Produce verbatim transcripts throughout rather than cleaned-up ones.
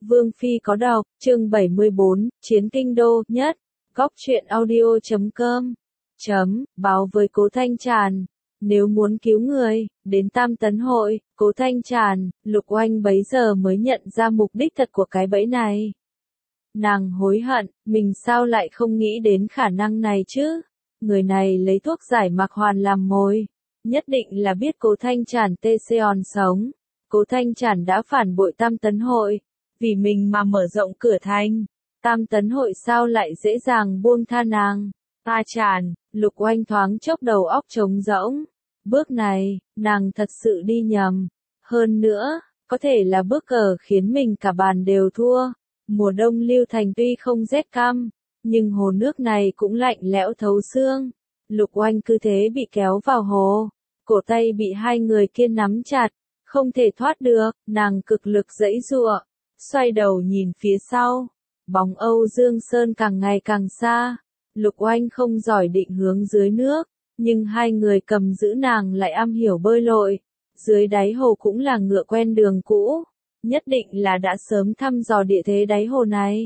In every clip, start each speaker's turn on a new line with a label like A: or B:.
A: Vương Phi có đọc, chương bảy mươi bốn, Chiến Kinh Đô, nhất, góc truyện audio chấm com, chấm, báo với Cố Thanh Tràn, nếu muốn cứu người, đến Tam Tấn Hội, Cố Thanh Tràn, Lục Oanh bấy giờ mới nhận ra mục đích thật của cái bẫy này. Nàng hối hận, mình sao lại không nghĩ đến khả năng này chứ? Người này lấy thuốc giải Mạc Hoàn làm mồi, nhất định là biết Cố Thanh Tràn tê xê on sống. Cố Thanh Tràn đã phản bội Tam Tấn Hội, vì mình mà mở rộng cửa thành. Tam Tấn Hội sao lại dễ dàng buông tha nàng? Ta Tràn, Lục Oanh thoáng chốc đầu óc trống rỗng. Bước này, nàng thật sự đi nhầm. Hơn nữa, có thể là bước cờ khiến mình cả bàn đều thua. Mùa đông Lưu Thành tuy không rét căm, nhưng hồ nước này cũng lạnh lẽo thấu xương. Lục Oanh cứ thế bị kéo vào hồ, cổ tay bị hai người kia nắm chặt, không thể thoát được, nàng cực lực giãy giụa, xoay đầu nhìn phía sau, bóng Âu Dương Sơn càng ngày càng xa. Lục Oanh không giỏi định hướng dưới nước, nhưng hai người cầm giữ nàng lại am hiểu bơi lội, dưới đáy hồ cũng là ngựa quen đường cũ, nhất định là đã sớm thăm dò địa thế đáy hồ này.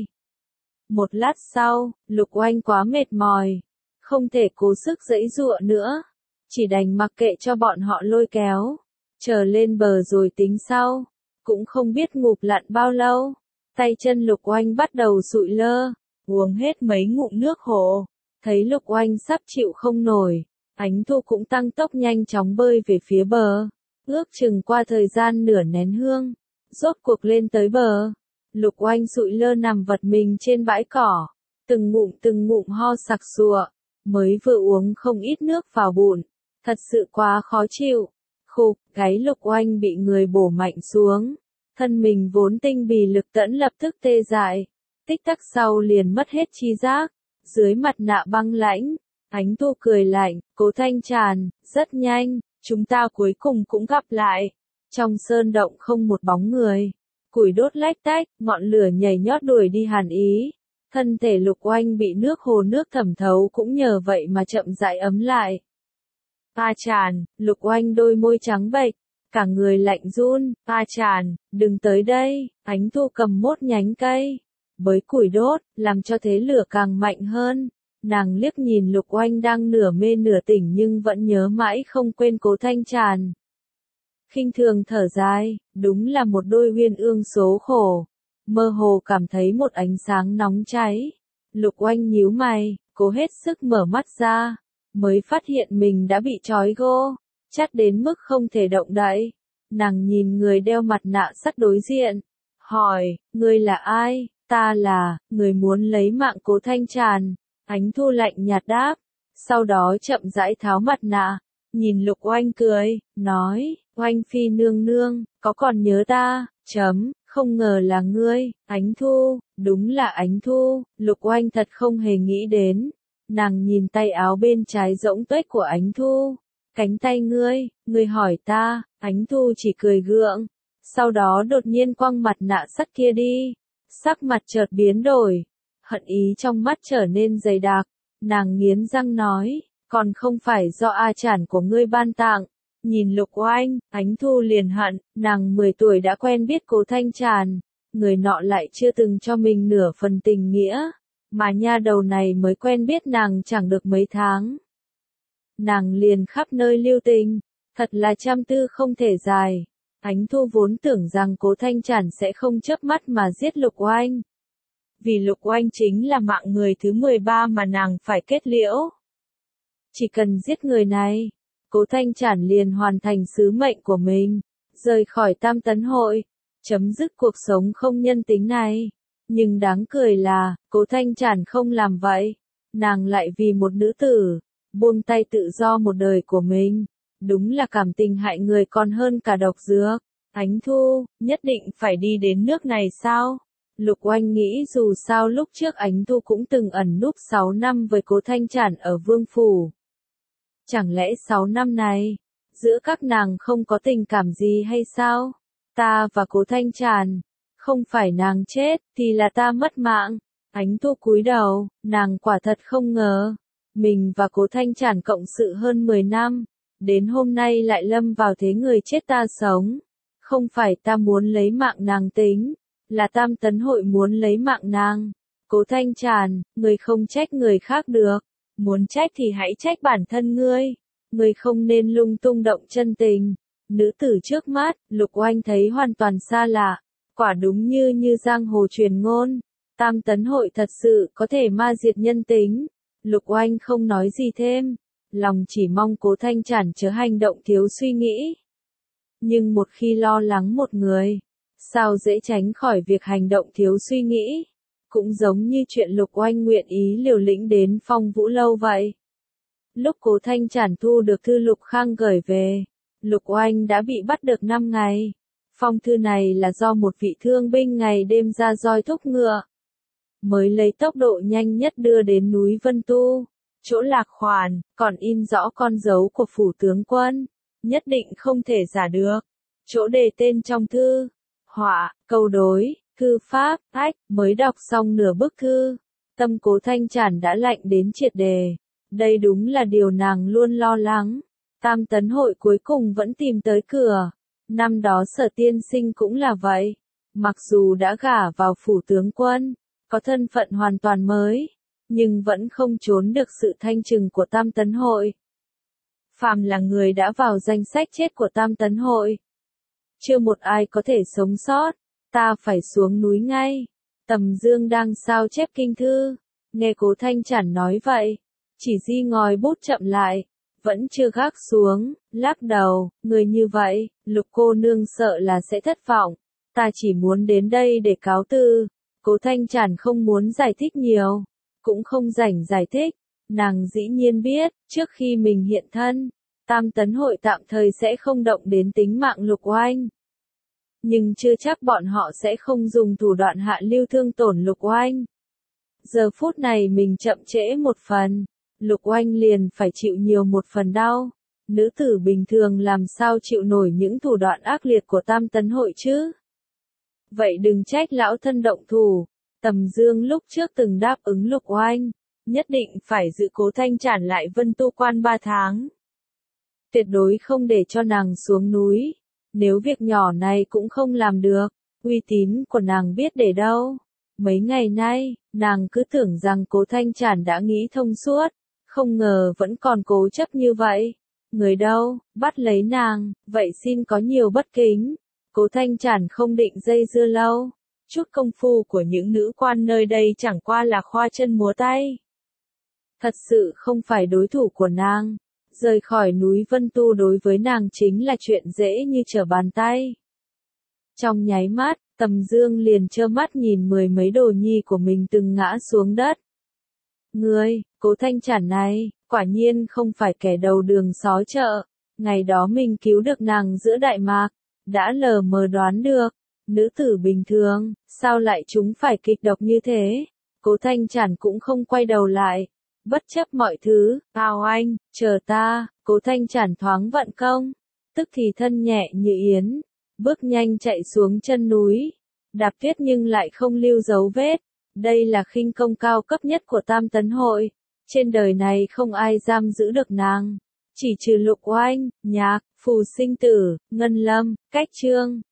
A: Một lát sau, Lục Oanh quá mệt mỏi, không thể cố sức giãy giụa nữa, chỉ đành mặc kệ cho bọn họ lôi kéo, chờ lên bờ rồi tính sau, cũng không biết ngụp lặn bao lâu, tay chân Lục Oanh bắt đầu sụi lơ, uống hết mấy ngụm nước hồ, thấy Lục Oanh sắp chịu không nổi, Ánh Thu cũng tăng tốc nhanh chóng bơi về phía bờ, ước chừng qua thời gian nửa nén hương, rốt cuộc lên tới bờ. Lục Oanh sụi lơ nằm vật mình trên bãi cỏ, từng ngụm từng ngụm ho sặc sụa, mới vừa uống không ít nước vào bụng, thật sự quá khó chịu. Khục, gáy Lục Oanh bị người bổ mạnh xuống, thân mình vốn tinh bì lực tẫn lập tức tê dại, tích tắc sau liền mất hết chi giác, dưới mặt nạ băng lãnh, Ánh Thu cười lạnh, Cố Thanh Tràn, rất nhanh, chúng ta cuối cùng cũng gặp lại. Trong sơn động không một bóng người, củi đốt lách tách, ngọn lửa nhảy nhót đuổi đi hàn ý. Thân thể Lục Oanh bị nước hồ nước thẩm thấu cũng nhờ vậy mà chậm rãi ấm lại. Ta Tràn, Lục Oanh đôi môi trắng bệch, cả người lạnh run. Ta Tràn, đừng tới đây. Ánh Thu cầm mốt nhánh cây, bới củi đốt, làm cho thế lửa càng mạnh hơn. Nàng liếc nhìn Lục Oanh đang nửa mê nửa tỉnh nhưng vẫn nhớ mãi không quên Cố Thanh Tràn. Khinh thường thở dài, đúng là một đôi uyên ương số khổ. Mơ hồ cảm thấy một ánh sáng nóng cháy. Lục Oanh nhíu mày, cố hết sức mở mắt ra, mới phát hiện mình đã bị trói gô, chắt đến mức không thể động đậy. Nàng nhìn người đeo mặt nạ sắt đối diện, hỏi, ngươi là ai? Ta là, người muốn lấy mạng Cố Thanh Tràn. Ánh Thu lạnh nhạt đáp, sau đó chậm rãi tháo mặt nạ, nhìn Lục Oanh cười, nói, Oanh Phi nương nương, có còn nhớ ta, chấm, không ngờ là ngươi. Ánh Thu, đúng là Ánh Thu. Lục Oanh thật không hề nghĩ đến, nàng nhìn tay áo bên trái rỗng tuếch của Ánh Thu, cánh tay ngươi, ngươi hỏi ta. Ánh Thu chỉ cười gượng, sau đó đột nhiên quăng mặt nạ sắt kia đi, sắc mặt chợt biến đổi, hận ý trong mắt trở nên dày đặc, nàng nghiến răng nói, còn không phải do A Tràn của ngươi ban tặng. Nhìn Lục Oanh, Ánh Thu liền hận, nàng mười tuổi đã quen biết Cố Thanh Tràn, người nọ lại chưa từng cho mình nửa phần tình nghĩa, mà nha đầu này mới quen biết nàng chẳng được mấy tháng. Nàng liền khắp nơi lưu tình, thật là trăm tư không thể dài. Ánh Thu vốn tưởng rằng Cố Thanh Tràn sẽ không chớp mắt mà giết Lục Oanh. Vì Lục Oanh chính là mạng người thứ mười ba mà nàng phải kết liễu. Chỉ cần giết người này, Cố Thanh Tràn liền hoàn thành sứ mệnh của mình, rời khỏi Tam Tấn Hội, chấm dứt cuộc sống không nhân tính này. Nhưng đáng cười là, Cố Thanh Tràn không làm vậy, nàng lại vì một nữ tử, buông tay tự do một đời của mình, đúng là cảm tình hại người còn hơn cả độc dược. Ánh Thu, nhất định phải đi đến nước này sao? Lục Oanh nghĩ dù sao lúc trước Ánh Thu cũng từng ẩn núp sáu năm với Cố Thanh Tràn ở Vương Phủ. Chẳng lẽ sáu năm này, giữa các nàng không có tình cảm gì hay sao? Ta và Cố Thanh Tràn, không phải nàng chết, thì là ta mất mạng. Ánh Thu cúi đầu, nàng quả thật không ngờ, mình và Cố Thanh Tràn cộng sự hơn mười năm, đến hôm nay lại lâm vào thế người chết ta sống. Không phải ta muốn lấy mạng nàng tính, là Tam Tấn Hội muốn lấy mạng nàng. Cố Thanh Tràn, người không trách người khác được, muốn trách thì hãy trách bản thân ngươi, ngươi không nên lung tung động chân tình. Nữ tử trước mắt, Lục Oanh thấy hoàn toàn xa lạ, quả đúng như như giang hồ truyền ngôn, Tam Tấn Hội thật sự có thể ma diệt nhân tính. Lục Oanh không nói gì thêm, lòng chỉ mong Cố Thanh Tràn chớ hành động thiếu suy nghĩ. Nhưng một khi lo lắng một người, sao dễ tránh khỏi việc hành động thiếu suy nghĩ. Cũng giống như chuyện Lục Oanh nguyện ý liều lĩnh đến Phong Vũ Lâu vậy. Lúc Cố Thanh Tràn thu được thư Lục Khang gửi về, Lục Oanh đã bị bắt được năm ngày. Phong thư này là do một vị thương binh ngày đêm ra roi thúc ngựa, mới lấy tốc độ nhanh nhất đưa đến núi Vân Tu, chỗ lạc khoản, còn in rõ con dấu của phủ tướng quân, nhất định không thể giả được. Chỗ đề tên trong thư, họa, câu đối, thư pháp, ách, mới đọc xong nửa bức thư, tâm Cố Thanh Tràn đã lạnh đến triệt đề. Đây đúng là điều nàng luôn lo lắng. Tam Tấn Hội cuối cùng vẫn tìm tới cửa. Năm đó Sở tiên sinh cũng là vậy. Mặc dù đã gả vào phủ tướng quân, có thân phận hoàn toàn mới, nhưng vẫn không trốn được sự thanh trừng của Tam Tấn Hội. Phàm là người đã vào danh sách chết của Tam Tấn Hội, chưa một ai có thể sống sót. Ta phải xuống núi ngay. Tầm Dương đang sao chép kinh thư, nghe Cố Thanh Tràn nói vậy, chỉ di ngòi bút chậm lại, vẫn chưa gác xuống, lắc đầu, người như vậy, Lục cô nương sợ là sẽ thất vọng. Ta chỉ muốn đến đây để cáo từ. Cố Thanh Tràn không muốn giải thích nhiều, cũng không rảnh giải thích. Nàng dĩ nhiên biết, trước khi mình hiện thân, Tam Tấn Hội tạm thời sẽ không động đến tính mạng Lục Oanh. Nhưng chưa chắc bọn họ sẽ không dùng thủ đoạn hạ lưu thương tổn Lục Oanh. Giờ phút này mình chậm trễ một phần, Lục Oanh liền phải chịu nhiều một phần đau. Nữ tử bình thường làm sao chịu nổi những thủ đoạn ác liệt của Tam Tấn Hội chứ? Vậy đừng trách lão thân động thủ. Tầm Dương lúc trước từng đáp ứng Lục Oanh, nhất định phải giữ Cố Thanh Tràn lại Vân Tu quan ba tháng. Tuyệt đối không để cho nàng xuống núi. Nếu việc nhỏ này cũng không làm được, uy tín của nàng biết để đâu. Mấy ngày nay, nàng cứ tưởng rằng Cố Thanh Tràn đã nghĩ thông suốt, không ngờ vẫn còn cố chấp như vậy. Người đâu, bắt lấy nàng, vậy xin có nhiều bất kính. Cố Thanh Tràn không định dây dưa lâu. Chút công phu của những nữ quan nơi đây chẳng qua là khoa chân múa tay. Thật sự không phải đối thủ của nàng. Rời khỏi núi Vân Tu đối với nàng chính là chuyện dễ như trở bàn tay. Trong nháy mắt, Tầm Dương liền trơ mắt nhìn mười mấy đồ nhi của mình từng ngã xuống đất. Ngươi, Cố Thanh Tràn này, quả nhiên không phải kẻ đầu đường xó chợ. Ngày đó mình cứu được nàng giữa Đại Mạc, đã lờ mờ đoán được. Nữ tử bình thường, sao lại chúng phải kịch độc như thế? Cố Thanh Tràn cũng không quay đầu lại. Bất chấp mọi thứ, ao anh, chờ ta. Cố Thanh Tràn thoáng vận công, tức thì thân nhẹ như yến, bước nhanh chạy xuống chân núi, đạp tuyết nhưng lại không lưu dấu vết. Đây là khinh công cao cấp nhất của Tam Tấn Hội, trên đời này không ai giam giữ được nàng, chỉ trừ Lục Oanh, Nhạc, Phù Sinh Tử, Ngân Lâm, Cách Trương.